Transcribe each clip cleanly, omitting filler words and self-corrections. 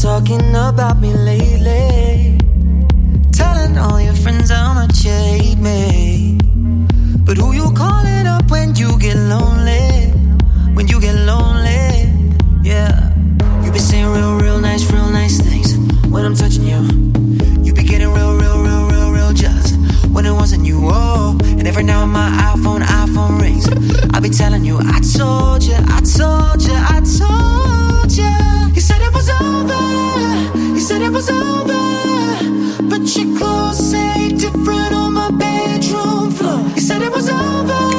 talking about me lately, telling all your friends how much you hate me. But who you calling up when you get lonely? When you get lonely, yeah. You be saying real nice things when I'm touching you. You be getting real just when it wasn't you, oh. And every now and my iPhone rings, I be telling you, I told you. You said it was over, but your clothes say different on my bedroom floor. You said it was over,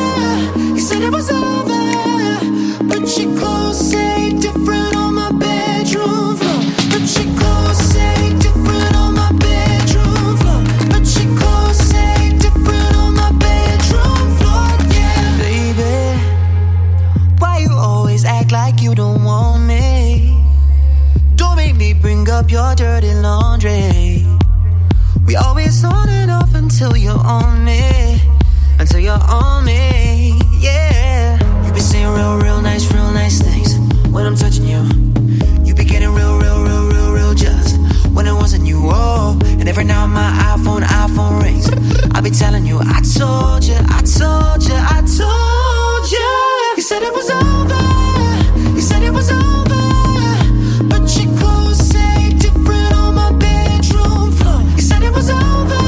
but your clothes say different on my bedroom floor. But your clothes say different on my bedroom floor. But your clothes say different on my bedroom floor, yeah. Baby, why you always act like you don't want me? Don't make me bring up your dirty laundry. We always on and off until you're on me. Until you're on me, yeah. You be saying real nice things when I'm touching you. You be getting real just when it wasn't you, oh. And every now and my iPhone rings, I be telling you, I told you. You said it was over, but your clothes say different on my bedroom floor. You said it was over,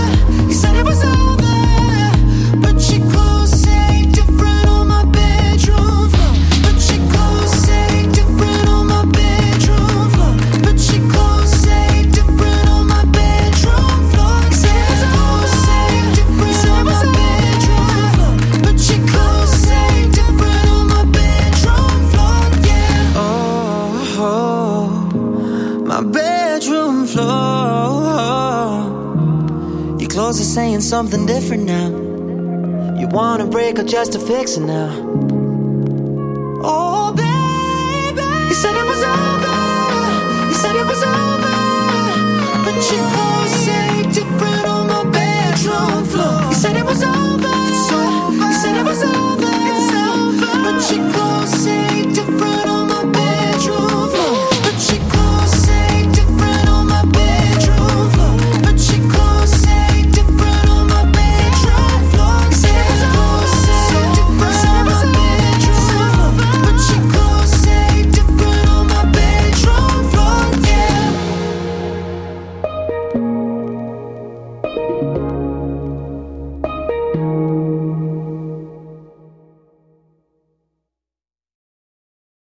but your clothes say different on my bedroom floor. But your clothes say different on my bedroom floor. But your clothes say different on my bedroom floor. You said it was over, different on my bedroom floor. But your clothes say different on my bedroom floor, yeah. Oh, my bedroom floor. Your clothes are saying something different now. You wanna break up just to fix it now. Oh, baby, you said it was over, but your clothes say